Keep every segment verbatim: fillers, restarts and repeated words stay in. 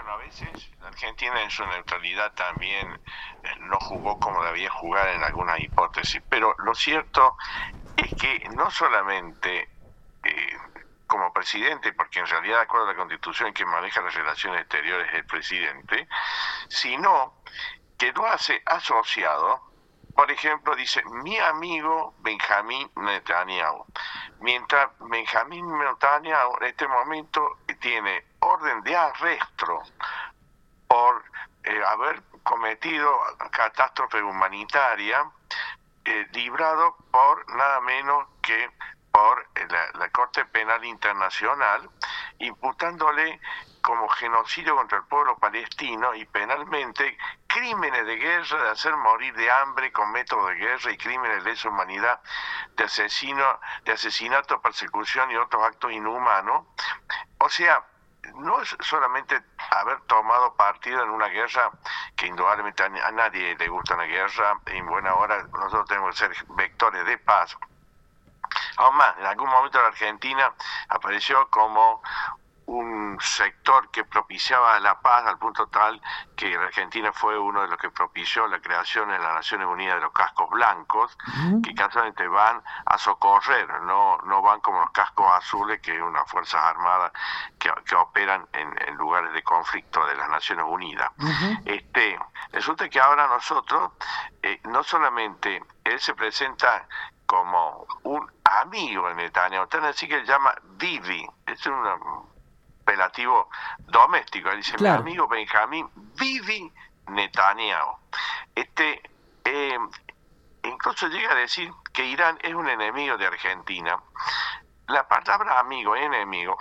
Bueno, a veces la Argentina en su neutralidad también eh, no jugó como debía jugar en algunas hipótesis, pero lo cierto es que no solamente eh, como presidente, porque en realidad de acuerdo a la Constitución quien maneja las relaciones exteriores es el presidente, sino que lo hace asociado. Por ejemplo, dice mi amigo Benjamín Netanyahu. Mientras Benjamín Netanyahu en este momento tiene orden de arresto por eh, haber cometido catástrofe humanitaria, eh, librado por nada menos que por la, la Corte Penal Internacional, imputándole como genocidio contra el pueblo palestino y penalmente crímenes de guerra, de hacer morir de hambre con métodos de guerra y crímenes de lesa humanidad, de asesino, de asesinato, persecución y otros actos inhumanos. O sea, no es solamente haber tomado partido en una guerra, que indudablemente a nadie le gusta una guerra, en buena hora nosotros tenemos que ser vectores de paz. Aún más, en algún momento la Argentina apareció como un sector que propiciaba la paz al punto tal que la Argentina fue uno de los que propició la creación en las Naciones Unidas de los cascos blancos, uh-huh. que casualmente van a socorrer, no no van como los cascos azules, que es unas fuerzas armadas que, que operan en, en lugares de conflicto de las Naciones Unidas. Uh-huh. Este, resulta que ahora nosotros, eh, no solamente él se presenta como un amigo de Netanyahu, tan así que él llama Bibi, es una apelativo doméstico, él dice, claro, mi amigo Benjamín Bibi Netanyahu. Este, eh, incluso llega a decir que Irán es un enemigo de Argentina. La palabra amigo, enemigo,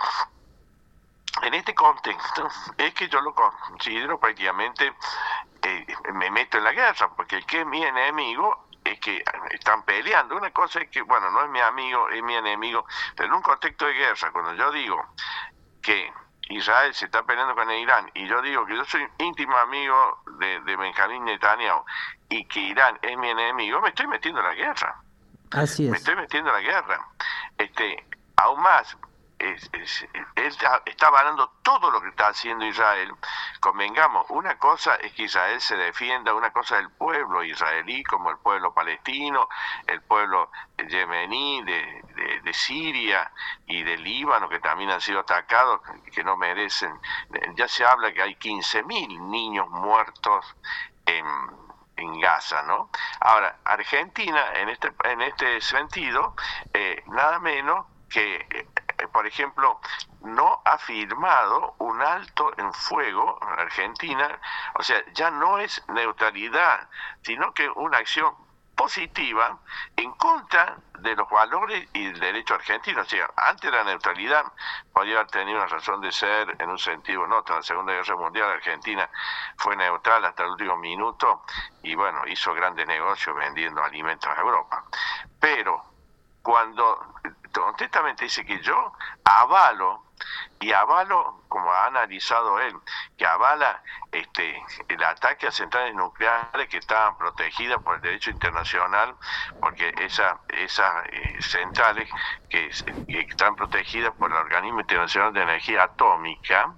en este contexto es que yo lo considero prácticamente, eh, me meto en la guerra, porque el que es mi enemigo es que están peleando. Una cosa es que, bueno, no es mi amigo, es mi enemigo, pero en un contexto de guerra, cuando yo digo que Israel se está peleando con Irán y yo digo que yo soy íntimo amigo de, de Benjamín Netanyahu y que Irán es mi enemigo, me estoy metiendo en la guerra. Así es. Me estoy metiendo en la guerra. Este, aún más, es, es, él está, está avalando todo lo que está haciendo Israel. Convengamos, una cosa es que Israel se defienda, una cosa es el pueblo israelí, como el pueblo palestino, el pueblo yemení, de, de, de Siria y de Líbano, que también han sido atacados, que no merecen. Ya se habla que hay quince mil niños muertos en, en Gaza, ¿no? Ahora, Argentina, en este, en este sentido, eh, nada menos que, eh, por ejemplo, no ha firmado un alto en fuego en Argentina, o sea, ya no es neutralidad, sino que una acción positiva en contra de los valores y el derecho argentino. O sea, antes la neutralidad podría haber tenido una razón de ser en un sentido o en otro. En la Segunda Guerra Mundial Argentina fue neutral hasta el último minuto y bueno, hizo grandes negocios vendiendo alimentos a Europa. Pero cuando honestamente dice que yo avalo, y avalo, como ha analizado él, que avala este el ataque a centrales nucleares que estaban protegidas por el derecho internacional, porque esas esa, eh, centrales que, que están protegidas por el Organismo Internacional de Energía Atómica,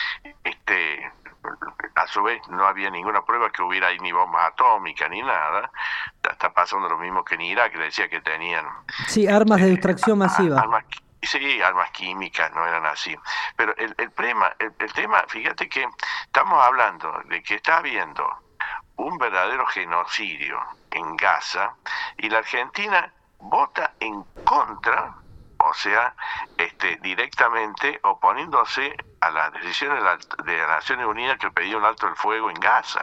este a su vez no había ninguna prueba que hubiera ahí ni bombas atómicas ni nada. Está pasando lo mismo que en Irak, que decía que tenían sí, armas de extracción eh, masiva. Armas, sí, armas químicas, no eran así. Pero el, el, tema, el, el tema, fíjate que estamos hablando de que está habiendo un verdadero genocidio en Gaza y la Argentina vota en contra, o sea, este, directamente oponiéndose a las decisiones de, la, de las Naciones Unidas que pedían un alto el fuego en Gaza.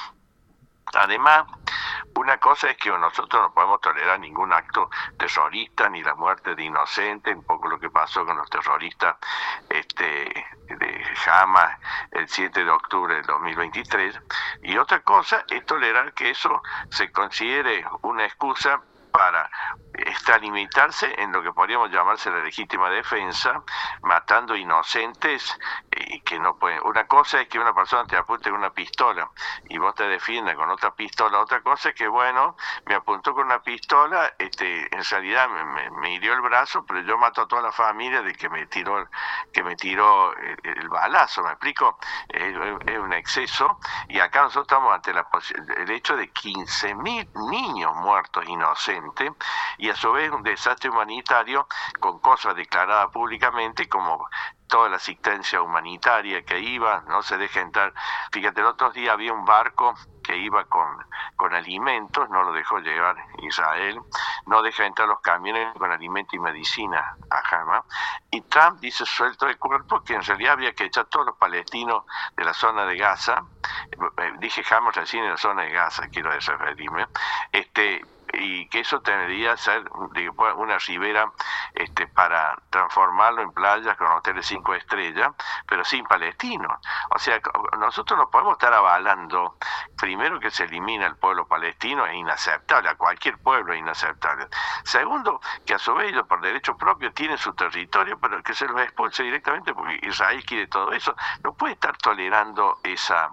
Además, una cosa es que nosotros no podemos tolerar ningún acto terrorista ni la muerte de inocentes, un poco lo que pasó con los terroristas este, de Hamas el siete de octubre del dos mil veintitrés, y otra cosa es tolerar que eso se considere una excusa para extralimitarse en lo que podríamos llamarse la legítima defensa, matando inocentes, eh, que no puede. Una cosa es que una persona te apunte con una pistola y vos te defiendas con otra pistola. Otra cosa es que, bueno, me apuntó con una pistola, este, en realidad me, me, me hirió el brazo, pero yo mato a toda la familia de que me tiró, que me tiró el, el balazo, ¿me explico? Es, es un exceso, y acá nosotros estamos ante la, el hecho de quince mil niños muertos inocentes, y a su vez un desastre humanitario con cosas declaradas públicamente como toda la asistencia humanitaria que iba, no se deja entrar. Fíjate, el otro día había un barco que iba con, con alimentos, no lo dejó llevar Israel, no deja entrar los camiones con alimentos y medicina a Hamas, y Trump dice suelto de cuerpo que en realidad había que echar a todos los palestinos de la zona de Gaza, eh, dije Hamas recién en la zona de Gaza, quiero referirme, este y que eso tendría que ser una ribera este, para transformarlo en playas con hoteles cinco estrellas, pero sin palestinos. O sea, nosotros no podemos estar avalando, primero, que se elimina el pueblo palestino, es inaceptable, a cualquier pueblo es inaceptable. Segundo, que a su vez ellos por derecho propio tienen su territorio, pero que se los expulse directamente porque Israel quiere todo eso. No puede estar tolerando esa...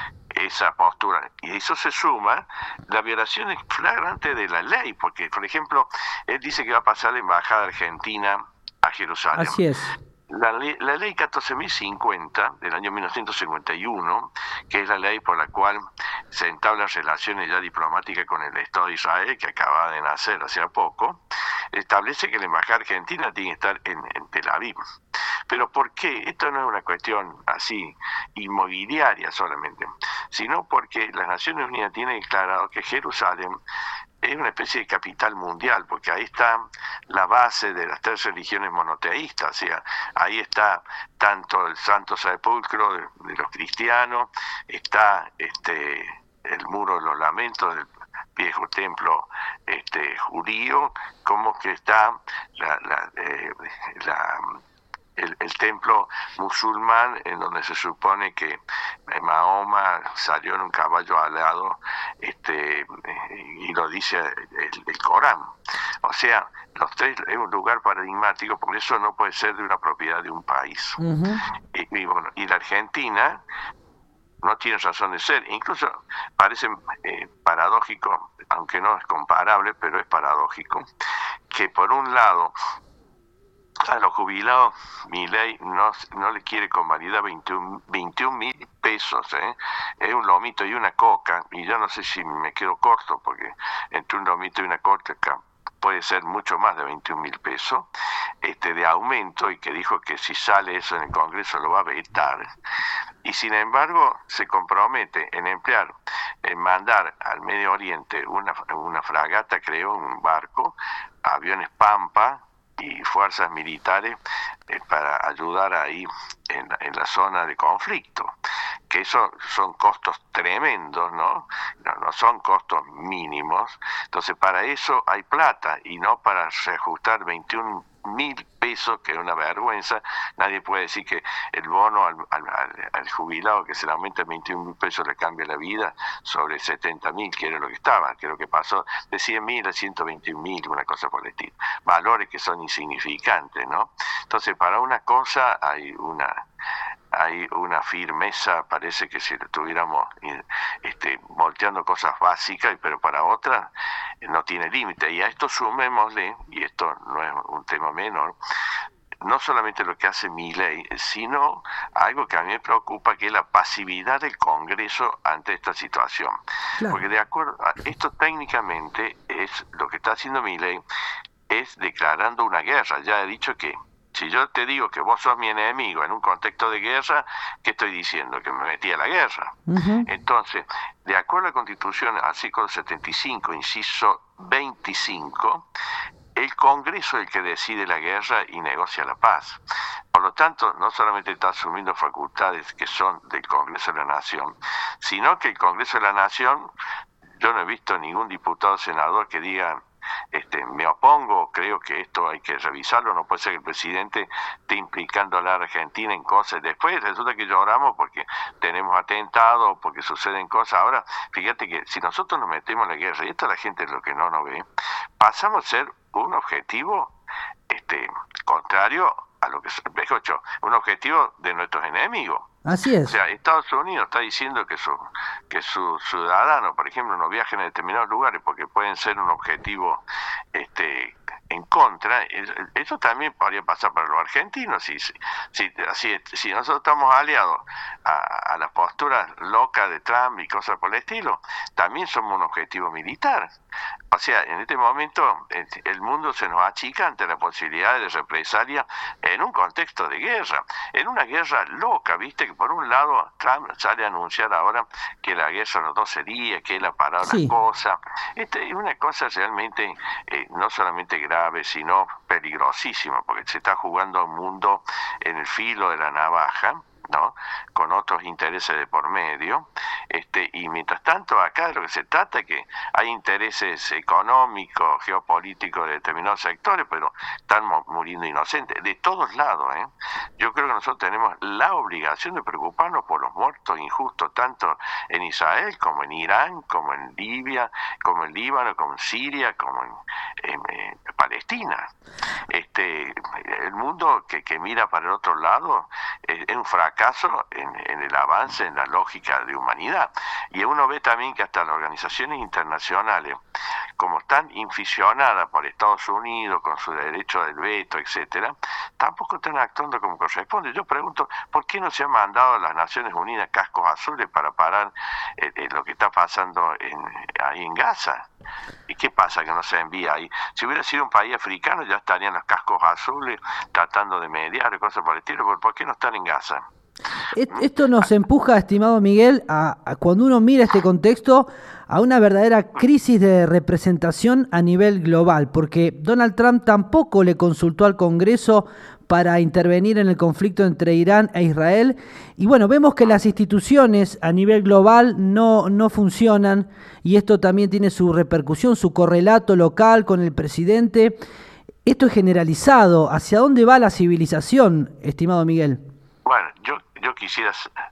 esa postura, y eso se suma la violación flagrante de la ley, porque por ejemplo él dice que va a pasar la embajada argentina a Jerusalén. Así es. La ley, la ley catorce mil cincuenta del año mil novecientos cincuenta y uno, que es la ley por la cual se entablan relaciones ya diplomáticas con el Estado de Israel, que acaba de nacer hace poco, establece que la embajada argentina tiene que estar en, en Tel Aviv. Pero ¿por qué? Esto no es una cuestión así inmobiliaria solamente, sino porque las Naciones Unidas tienen declarado que Jerusalén es una especie de capital mundial, porque ahí está la base de las tres religiones monoteístas, o sea, ahí está tanto el Santo Sepulcro de, de los cristianos, está este el Muro de los Lamentos del viejo templo este judío, como que está la, la, eh, la El, el templo musulmán, en donde se supone que Mahoma salió en un caballo alado, este, y lo dice el, el Corán. O sea, los tres es un lugar paradigmático, por eso no puede ser de una propiedad de un país. Uh-huh. y, y, bueno, y la Argentina no tiene razón de ser. Incluso parece eh, paradójico, aunque no es comparable, pero es paradójico, que por un lado a los jubilados Milei no, no le quiere convalidar veintiún mil pesos, ¿eh? Es un lomito y una coca, y yo no sé si me quedo corto, porque entre un lomito y una coca puede ser mucho más de veintiún mil pesos este, de aumento, y que dijo que si sale eso en el Congreso lo va a vetar, y sin embargo se compromete en emplear, en mandar al Medio Oriente una, una fragata, creo, un barco, aviones Pampa y fuerzas militares eh, para ayudar ahí en, en la zona de conflicto, que eso son costos tremendos, ¿no? No, no son costos mínimos. Entonces para eso hay plata, y no para reajustar veintiún mil pesos, que es una vergüenza. Nadie puede decir que el bono al, al, al jubilado, que se le aumenta veintiún mil pesos, le cambia la vida sobre setenta mil, que era lo que estaba, que lo que pasó de cien mil a ciento veintiún mil, una cosa por el estilo. Valores que son insignificantes, ¿no? Entonces para una cosa hay una hay una firmeza, parece que si estuviéramos este, volteando cosas básicas, pero para otras no tiene límite. Y a esto sumémosle, y esto no es un tema menor, no solamente lo que hace Milei, sino algo que a mí me preocupa, que es la pasividad del Congreso ante esta situación. Claro. Porque de acuerdo a esto, técnicamente es lo que está haciendo Milei, es declarando una guerra. Ya he dicho que si yo te digo que vos sos mi enemigo en un contexto de guerra, ¿qué estoy diciendo? Que me metí a la guerra. Uh-huh. Entonces, de acuerdo a la Constitución, artículo setenta y cinco, inciso veinticinco, el Congreso es el que decide la guerra y negocia la paz. Por lo tanto, no solamente está asumiendo facultades que son del Congreso de la Nación, sino que el Congreso de la Nación, yo no he visto ningún diputado o senador que diga Este, me opongo, creo que esto hay que revisarlo, no puede ser que el presidente esté implicando a la Argentina en cosas, después resulta que lloramos porque tenemos atentados, porque suceden cosas. Ahora, fíjate que si nosotros nos metemos en la guerra, y esto la gente es lo que no nos ve, pasamos a ser un objetivo este, contrario a lo que es un objetivo de nuestros enemigos. Así es. O sea, Estados Unidos está diciendo que su que sus ciudadanos, por ejemplo, no viajen a determinados lugares porque pueden ser un objetivo este en contra. Eso también podría pasar para los argentinos. Si, si, si, si, si nosotros estamos aliados a, a las posturas locas de Trump y cosas por el estilo, también somos un objetivo militar. O sea, en este momento el mundo se nos achica ante la posibilidad de represalia en un contexto de guerra, en una guerra loca, viste, que por un lado Trump sale a anunciar ahora que la guerra no dos días, que él ha parado sí. las cosas. Este, es una cosa realmente eh, no solamente grave, sino peligrosísima, porque se está jugando un mundo en el filo de la navaja, ¿no? Con otros intereses de por medio, este, y mientras tanto acá de lo que se trata es que hay intereses económicos, geopolíticos de determinados sectores, pero están muriendo inocentes de todos lados, ¿eh? Yo creo que nosotros tenemos la obligación de preocuparnos por los muertos injustos, tanto en Israel como en Irán, como en Libia, como en Líbano, como en Siria, como en, en, en Palestina. Este, el mundo que, que mira para el otro lado eh, es un fracaso en, en el avance, en la lógica de humanidad. Y uno ve también que hasta las organizaciones internacionales, como están inficionadas por Estados Unidos con su derecho del veto, etcétera, tampoco están actuando como corresponde. Yo pregunto, ¿por qué no se han mandado a las Naciones Unidas cascos azules para parar eh, eh, lo que está pasando en, ahí en Gaza? ¿Y qué pasa que no se envía ahí? Si hubiera sido un país africano ya estarían los cascos azules tratando de mediar y cosas por el estilo. ¿Por qué no están en Gaza? Esto nos empuja, estimado Miguel, a, a cuando uno mira este contexto, a una verdadera crisis de representación a nivel global, porque Donald Trump tampoco le consultó al Congreso para intervenir en el conflicto entre Irán e Israel, y bueno, vemos que las instituciones a nivel global no, no funcionan, y esto también tiene su repercusión, su correlato local con el presidente. Esto es generalizado. ¿Hacia dónde va la civilización, estimado Miguel? Bueno, yo, yo quisiera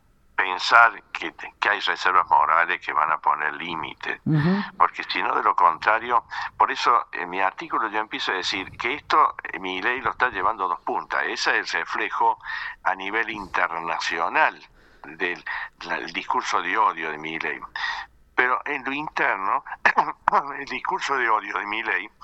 pensar que, que hay reservas morales que van a poner límites, uh-huh. Porque si no, de lo contrario, por eso en mi artículo yo empiezo a decir que esto, mi ley lo está llevando a dos puntas. Ese es el reflejo a nivel internacional del, del discurso de odio de mi ley. Pero en lo interno, el discurso de odio de mi ley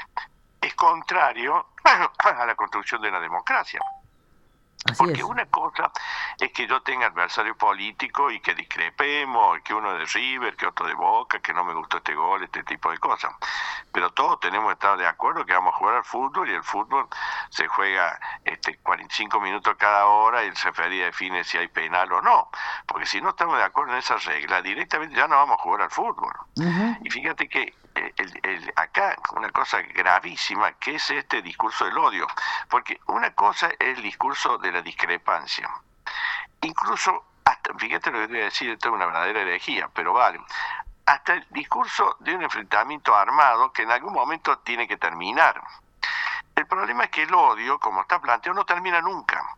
es contrario a la construcción de la democracia. Así Porque es. Una cosa es que yo tenga adversario político y que discrepemos, que uno de River, que otro de Boca, que no me gustó este gol, este tipo de cosas. Pero todos tenemos que estar de acuerdo que vamos a jugar al fútbol, y el fútbol se juega este, cuarenta y cinco minutos cada hora y el referee define si hay penal o no. Porque si no estamos de acuerdo en esa regla, directamente ya no vamos a jugar al fútbol. Uh-huh. Y fíjate que El, el, acá una cosa gravísima que es este discurso del odio, porque una cosa es el discurso de la discrepancia, incluso hasta, fíjate lo que te voy a decir, esto es una verdadera herejía, pero vale, hasta el discurso de un enfrentamiento armado que en algún momento tiene que terminar. El problema es que el odio, como está planteado, no termina nunca,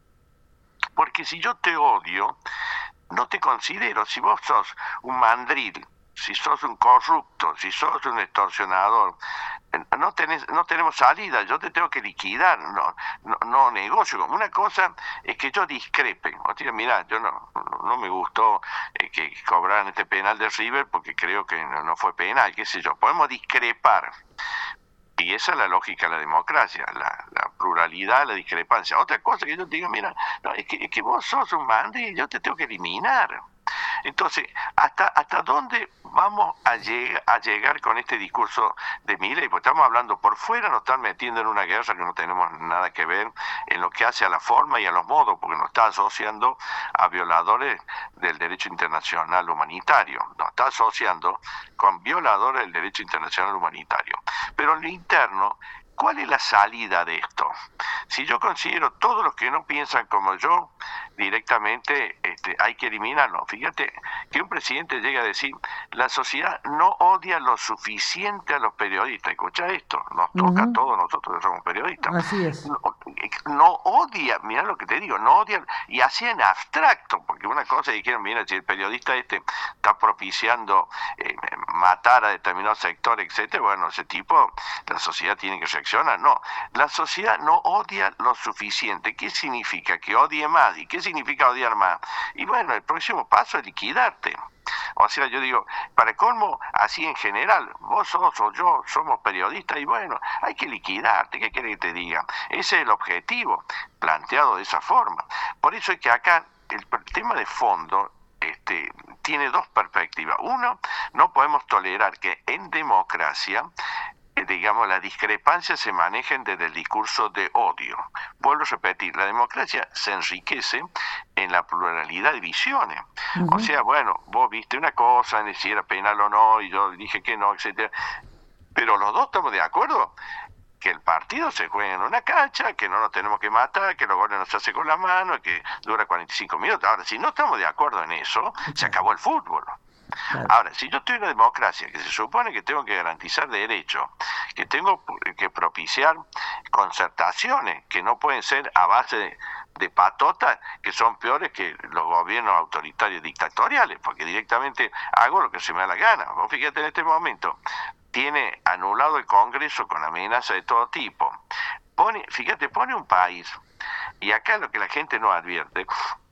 porque si yo te odio, no te considero. Si vos sos un mandril, si sos un corrupto, si sos un extorsionador, no tenés, no tenemos salida, yo te tengo que liquidar, no, no, no negocio. Una cosa es que yo discrepe, o sea, mira, yo no, no me gustó eh, que cobraran este penal de River porque creo que no, no fue penal, qué sé yo, podemos discrepar. Y esa es la lógica de la democracia, la, la pluralidad, la discrepancia. Otra cosa que yo te digo, mira, no, es, que, es que vos sos un mande y yo te tengo que eliminar. Entonces, ¿hasta hasta dónde vamos a, lleg- a llegar con este discurso de Milei? Pues estamos hablando por fuera, nos están metiendo en una guerra que no tenemos nada que ver en lo que hace a la forma y a los modos, porque nos está asociando a violadores del derecho internacional humanitario, nos está asociando con violadores del derecho internacional humanitario. Pero en lo interno, ¿cuál es la salida de esto? Si yo considero todos los que no piensan como yo, directamente este, hay que eliminarlo. Fíjate que un presidente llega a decir, la sociedad no odia lo suficiente a los periodistas. Escucha esto, nos toca uh-huh. a todos nosotros que somos periodistas. Así es. No, no odia, mira lo que te digo, no odia, y así en abstracto, porque una cosa dijeron, mira, si el periodista este está propiciando eh, matar a determinados sectores, etcétera, bueno, ese tipo, la sociedad tiene que reaccionar. No, la sociedad no odia lo suficiente. ¿Qué significa? Que odie más. ¿Y qué significa odiar más? Y bueno, el próximo paso es liquidarte. O sea, yo digo, para colmo, así en general, vos sos o yo somos periodistas y bueno, hay que liquidarte, ¿qué quiere que te diga? Ese es el objetivo, planteado de esa forma. Por eso es que acá el, el tema de fondo este, tiene dos perspectivas. Uno, no podemos tolerar que en democracia digamos, las discrepancias se manejen desde el discurso de odio. Vuelvo a repetir, la democracia se enriquece en la pluralidad de visiones. Uh-huh. O sea, bueno, vos viste una cosa, ni si era penal o no, y yo dije que no, etcétera. Pero los dos estamos de acuerdo que el partido se juega en una cancha, que no nos tenemos que matar, que los goles no se hacen con la mano, que dura cuarenta y cinco minutos. Ahora, si no estamos de acuerdo en eso, se acabó el fútbol. Claro. Ahora, si yo estoy en una democracia que se supone que tengo que garantizar derechos, que tengo que propiciar concertaciones que no pueden ser a base de, de patotas que son peores que los gobiernos autoritarios dictatoriales, porque directamente hago lo que se me da la gana. Vos fíjate, en este momento tiene anulado el Congreso con amenaza de todo tipo. Pone, fíjate, pone un país, y acá lo que la gente no advierte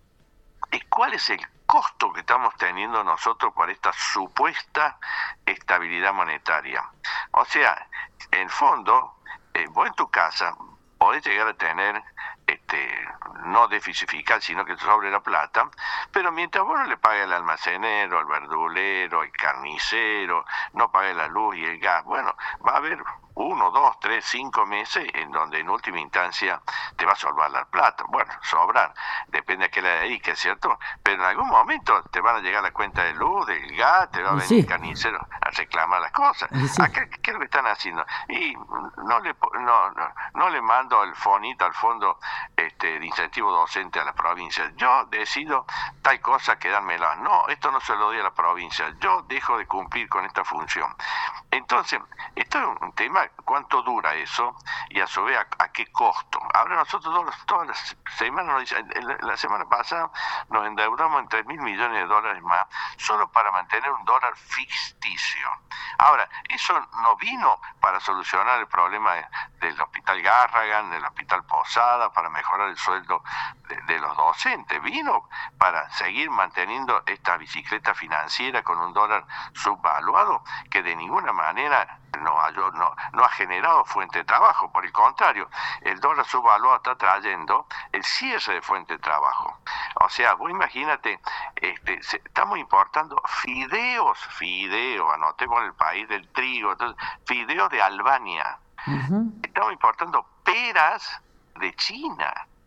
es cuál es el costo que estamos teniendo nosotros por esta supuesta estabilidad monetaria. O sea, en fondo, eh, vos en tu casa podés llegar a tener este no déficit fiscal, sino que sobre la plata, pero mientras vos no le pagues al almacenero, al verdulero, al carnicero, no pagues la luz y el gas, bueno, va a haber uno, dos, tres, cinco meses en donde en última instancia te va a sobrar la plata. Bueno, sobrar, depende a qué le dediques, ¿cierto? Pero en algún momento te van a llegar la cuenta de luz, del gas, te va a venir sí. el carnicero a reclamar las cosas. Sí. Acá, ¿qué es lo que están haciendo? Y no le no, no, no le mando el fonito al fondo este, de incentivo docente a la provincia. Yo decido tal cosa quedármela. No, esto no se lo doy a la provincia. Yo dejo de cumplir con esta función. Entonces, esto es un tema, ¿cuánto dura eso? Y a su vez, ¿a, a qué costo? Ahora nosotros todos, todas las semanas, nos dicen, la semana pasada nos endeudamos en tres mil millones de dólares más, solo para mantener un dólar ficticio. Ahora, eso no vino para solucionar el problema de, del hospital Garrahan, del hospital Posada, para mejorar el sueldo de, de los docentes. Vino para seguir manteniendo esta bicicleta financiera con un dólar subvaluado que de ninguna manera no ha, no, no ha generado fuente de trabajo. Por el contrario, el dólar subvaluado está trayendo el cierre de fuente de trabajo. O sea, vos imagínate, este, se, estamos importando fideos, fideos, anotemos el país del trigo, entonces, fideos de Albania. Uh-huh. Estamos importando peras de China.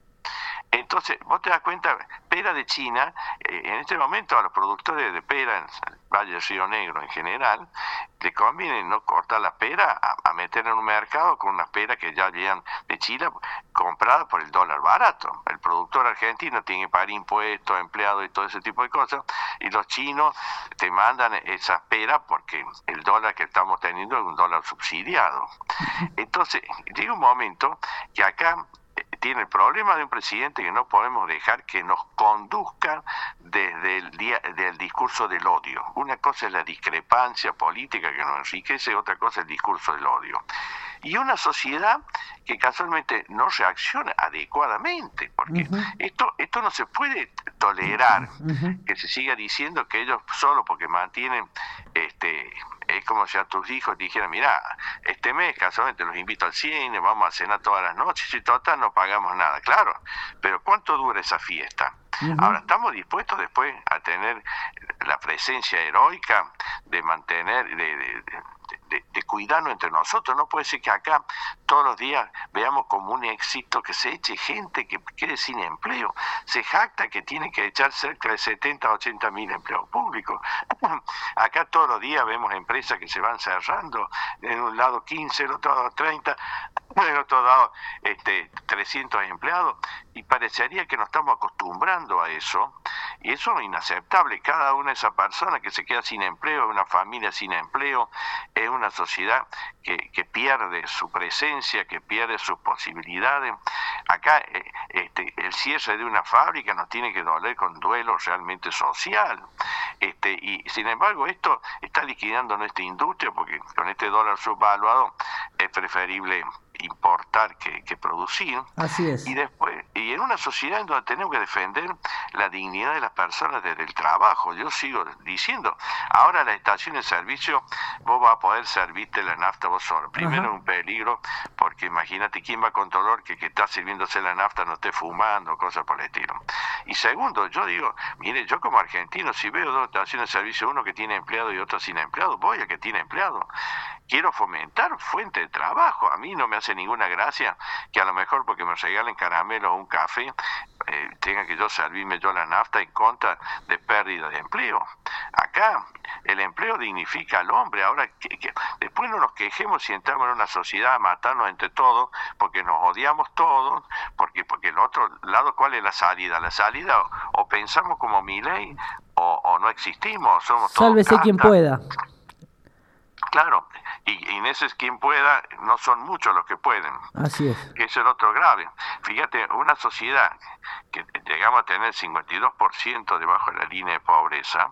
Entonces, vos te das cuenta, pera de China, eh, en este momento a los productores de pera en el Valle del Río Negro en general, le conviene no cortar la pera a, a meter en un mercado con unas peras que ya llegan de China compradas por el dólar barato. El productor argentino tiene que pagar impuestos, empleados y todo ese tipo de cosas, y los chinos te mandan esas peras porque el dólar que estamos teniendo es un dólar subsidiado. Entonces, llega un momento que acá tiene el problema de un presidente que no podemos dejar que nos conduzca desde el día del discurso del odio. Una cosa es la discrepancia política que nos enriquece, otra cosa es el discurso del odio. Y una sociedad que casualmente no reacciona adecuadamente, porque uh-huh. esto esto no se puede tolerar, uh-huh. que se siga diciendo que ellos solo porque mantienen, este es como si a tus hijos te dijeran, mira, este mes casualmente los invito al cine, vamos a cenar todas las noches y total no pagamos nada, claro, pero ¿cuánto dura esa fiesta? Uh-huh. Ahora, ¿estamos dispuestos después a tener la presencia heroica de mantener, de, de, de, de, de cuidarnos entre nosotros? No puede ser que acá todos los días veamos como un éxito que se eche gente que quede sin empleo. Se jacta que tiene que echar cerca de setenta, ochenta mil empleos públicos. Acá todos los días vemos empresas que se van cerrando, en un lado quince, en otro lado treinta, en otro lado este, trescientos empleados, y parecería que nos estamos acostumbrando a eso, y eso es inaceptable. Cada una de esas personas que se queda sin empleo, es una familia sin empleo, es una sociedad que, que pierde su presencia, que pierde sus posibilidades. Acá eh, este, el cierre de una fábrica nos tiene que doler con duelo realmente social. Este, y sin embargo esto está liquidando nuestra industria, porque con este dólar subvaluado es preferible importar que, que producir. Así es. Y después, y en una sociedad en donde tenemos que defender la dignidad de las personas desde el trabajo. Yo sigo diciendo, ahora la estación de servicio, vos vas a poder servirte la nafta vos solo. Primero es un peligro, porque imagínate quién va a controlar que que está sirviéndose la nafta no esté fumando, cosas por el estilo. Y segundo, yo digo, mire, yo como argentino, si veo dos estaciones de servicio, uno que tiene empleado y otro sin empleado, voy a que tiene empleado. Quiero fomentar fuente de trabajo. A mí no me hace ninguna gracia que a lo mejor porque me regalen caramelo o un café, eh, tenga que yo servirme yo la nafta en contra de pérdida de empleo. Acá el empleo dignifica al hombre. Ahora, que, que después no nos quejemos si entramos en una sociedad a matarnos entre todos, porque nos odiamos todos, porque porque el otro lado, ¿cuál es la salida? La salida, o, o pensamos como Milei, o, o no existimos, somos todos Sálvese quien pueda. Claro, y, y en ese es quien pueda, no son muchos los que pueden. Así es. Que es el otro grave. Fíjate, una sociedad que llegamos a tener cincuenta y dos por ciento debajo de la línea de pobreza,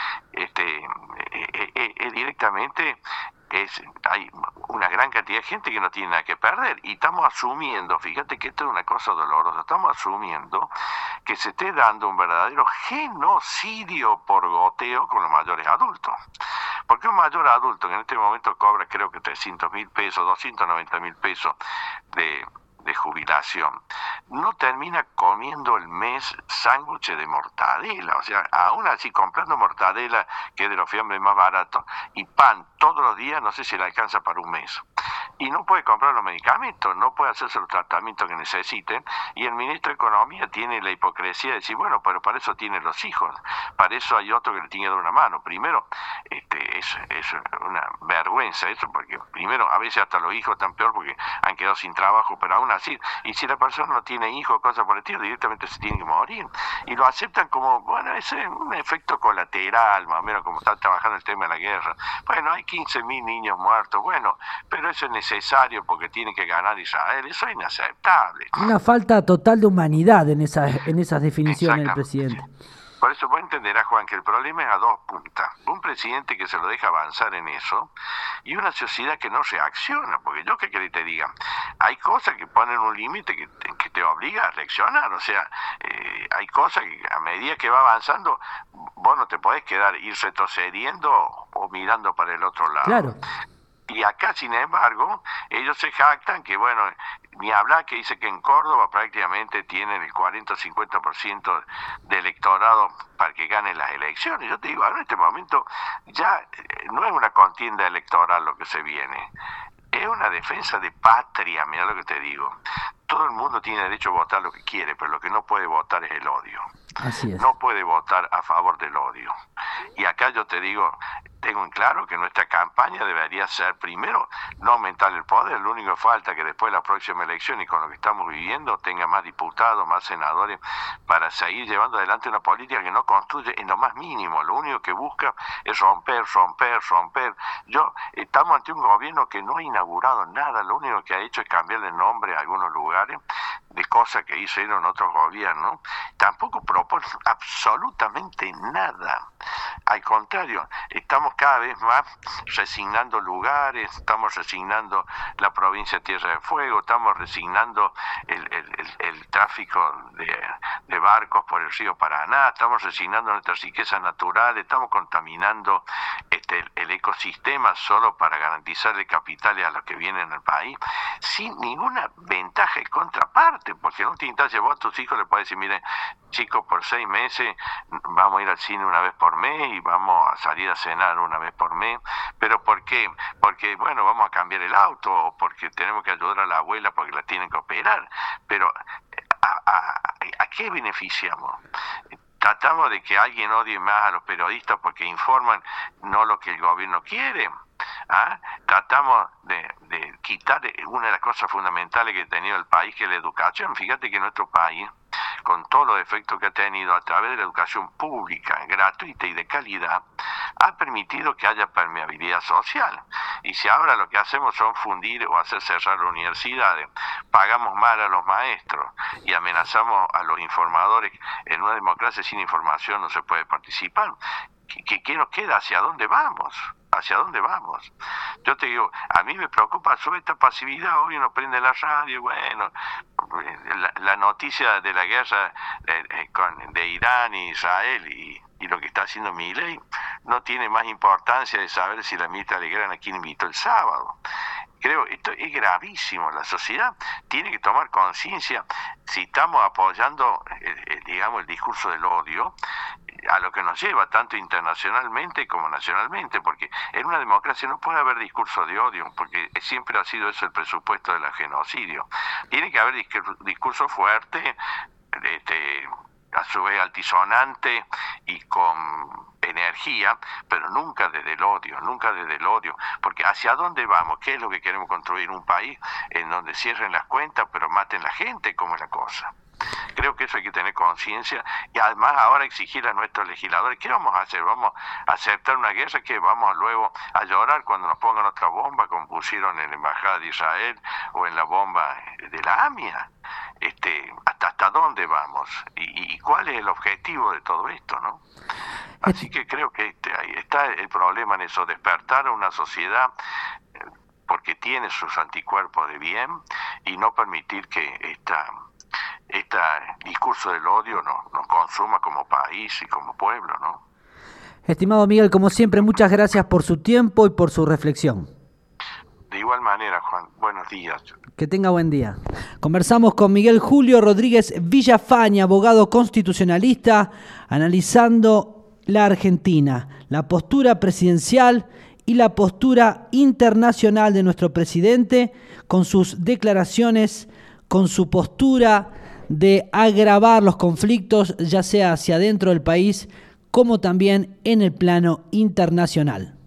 este, eh, eh, eh, directamente es, hay una gran cantidad de gente que no tiene nada que perder, y estamos asumiendo, fíjate que esto es una cosa dolorosa, estamos asumiendo que se esté dando un verdadero genocidio por goteo con los mayores adultos. Porque un mayor adulto que en este momento cobra creo que trescientos mil pesos, doscientos noventa mil pesos de, de jubilación, no termina comiendo el mes sándwiches de mortadela. O sea, aún así comprando mortadela, que es de los fiambres más baratos, y pan todos los días, no sé si le alcanza para un mes. Y no puede comprar los medicamentos, no puede hacerse los tratamientos que necesiten, y el ministro de Economía tiene la hipocresía de decir, bueno, pero para eso tiene los hijos, para eso hay otro que le tiene que dar una mano. Primero, este, es, es una vergüenza eso, porque primero, a veces hasta los hijos están peor porque han quedado sin trabajo, pero aún así, y si la persona no tiene hijos, cosas por el estilo, directamente se tiene que morir, y lo aceptan como, bueno, ese es un efecto colateral, más o menos como está trabajando el tema de la guerra. Bueno, hay quince mil niños muertos, bueno, pero eso es necesario porque tiene que ganar Israel, eso es inaceptable. Una falta total de humanidad en esas, en esas definiciones del presidente. Por eso vos entenderás, Juan, que el problema es a dos puntas. Un presidente que se lo deja avanzar en eso y una sociedad que no reacciona. Porque yo qué querés te diga, hay cosas que ponen un límite que, que te obliga a reaccionar. O sea, eh, hay cosas que a medida que va avanzando, vos no te podés quedar ir retrocediendo o mirando para el otro lado. Claro. Y acá, sin embargo, ellos se jactan que, bueno, ni hablar que dice que en Córdoba prácticamente tienen el cuarenta o cincuenta por ciento de electorado para que ganen las elecciones. Yo te digo, ahora en este momento ya no es una contienda electoral lo que se viene, es una defensa de patria, mira lo que te digo. Todo el mundo tiene derecho a votar lo que quiere, pero lo que no puede votar es el odio. Así es. No puede votar a favor del odio. Y acá yo te digo, tengo en claro que nuestra campaña debería ser, primero, no aumentar el poder. Lo único que falta es que después de la próxima elección y con lo que estamos viviendo tenga más diputados, más senadores, para seguir llevando adelante una política que no construye en lo más mínimo. Lo único que busca es romper, romper, romper. Yo, estamos ante un gobierno que no ha inaugurado nada, lo único que ha hecho es cambiarle el nombre a algunos lugares, de cosas que hicieron otros gobiernos. Tampoco propone absolutamente nada. Al contrario, estamos cada vez más resignando lugares, estamos resignando la provincia de Tierra del Fuego, estamos resignando el, el, el, el tráfico de, de barcos por el río Paraná, estamos resignando nuestras riquezas naturales, estamos contaminando este, el, el ecosistema solo para garantizarle capitales a los que vienen al país, sin ninguna ventaja y contraparte, porque en última instancia vos a tus hijos le podés decir, miren, chicos, por seis meses vamos a ir al cine una vez por mes y vamos a salir a cenar una vez por mes. ¿Pero por qué? Porque, bueno, vamos a cambiar el auto, o porque tenemos que ayudar a la abuela porque la tienen que operar. Pero, ¿a, a, a qué beneficiamos? Tratamos de que alguien odie más a los periodistas porque informan no lo que el gobierno quiere. ¿Ah? Tratamos de, de quitar una de las cosas fundamentales que ha tenido el país, que es la educación. Fíjate que nuestro país, con todos los efectos que ha tenido a través de la educación pública, gratuita y de calidad, ha permitido que haya permeabilidad social. Y si ahora lo que hacemos son fundir o hacer cerrar las universidades, pagamos mal a los maestros y amenazamos a los informadores, en una democracia sin información no se puede participar. ¿Qué, qué nos queda? ¿Hacia dónde vamos? ¿Hacia dónde vamos? Yo te digo, a mí me preocupa sobre esta pasividad. Hoy uno prende la radio, bueno, la, la noticia de la guerra eh, con, de Irán e Israel y, y lo que está haciendo Milei no tiene más importancia de saber si la ministra Legrand a quién invitó el sábado. Creo, esto es gravísimo. La sociedad tiene que tomar conciencia si estamos apoyando, eh, eh, digamos, el discurso del odio, a lo que nos lleva tanto internacionalmente como nacionalmente, porque en una democracia no puede haber discurso de odio, porque siempre ha sido eso el presupuesto del genocidio. Tiene que haber discurso fuerte, este, a su vez altisonante y con energía, pero nunca desde el odio, nunca desde el odio, porque ¿hacia dónde vamos? ¿Qué es lo que queremos construir? Un país en donde cierren las cuentas pero maten la gente, ¿cómo es la cosa? Creo que eso hay que tener conciencia y además ahora exigir a nuestros legisladores, ¿qué vamos a hacer? ¿Vamos a aceptar una guerra que vamos luego a llorar cuando nos pongan otra bomba como pusieron en la Embajada de Israel o en la bomba de la AMIA? Este, ¿hasta, hasta dónde vamos? ¿Y, y cuál es el objetivo de todo esto, no? Así que creo que este, ahí está el problema en eso, despertar a una sociedad porque tiene sus anticuerpos de bien y no permitir que esta... este discurso del odio nos, nos consuma como país y como pueblo, ¿no? Estimado Miguel, como siempre, muchas gracias por su tiempo y por su reflexión. De igual manera, Juan, buenos días. Que tenga buen día. Conversamos con Miguel Julio Rodríguez Villafañe, abogado constitucionalista, analizando la Argentina, la postura presidencial y la postura internacional de nuestro presidente, con sus declaraciones, con su postura de agravar los conflictos, ya sea hacia dentro del país, como también en el plano internacional.